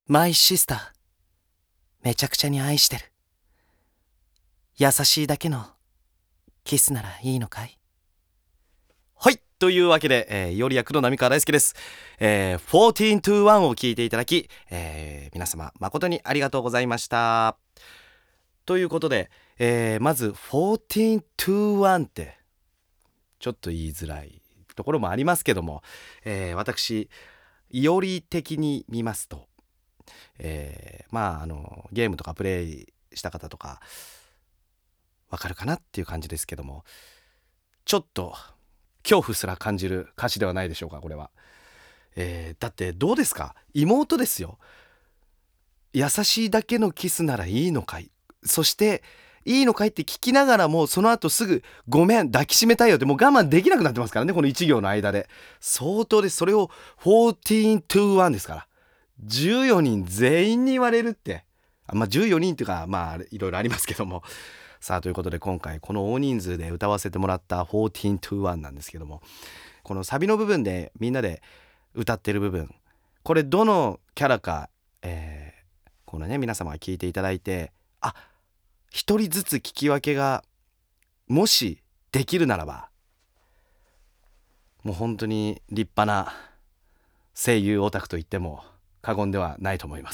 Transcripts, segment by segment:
マイシスター、めちゃくちゃに愛してる。優しいだけのキスならいいのかい？はい、というわけで、より役の浪川大輔です。14 to 1を聞いていただき、皆様誠にありがとうございました。ということで、まず14 to 1ってちょっと言いづらいところもありますけども、私より的に見ますと、ゲームとかプレイした方とかわかるかなっていう感じですけども、ちょっと恐怖すら感じる歌詞ではないでしょうか、これは。だってどうですか、妹ですよ。優しいだけのキスならいいのかい、そしていいのかいって聞きながらも、その後すぐごめん抱きしめたいよって、もう我慢できなくなってますからね、この1行の間で。相当です。それを14 to 1ですから、14人全員に言われるって、14人っていうかいろいろありますけども。さあ、ということで今回この大人数で歌わせてもらった14 to 1なんですけども、このサビの部分でみんなで歌ってる部分、これどのキャラか、このね皆様が聞いていただいて、一人ずつ聞き分けがもしできるならば、もう本当に立派な声優オタクと言っても過言ではないと思います。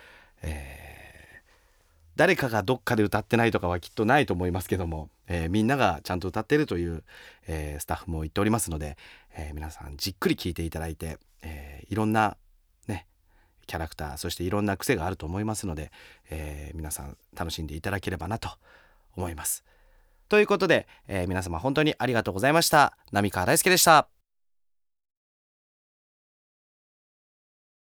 誰かがどっかで歌ってないとかはきっとないと思いますけども、みんながちゃんと歌ってるという、スタッフも言っておりますので、皆さんじっくり聞いていただいて、いろんなねキャラクター、そしていろんな癖があると思いますので、皆さん楽しんでいただければなと思います。ということで、皆様本当にありがとうございました。浪川大輔でした。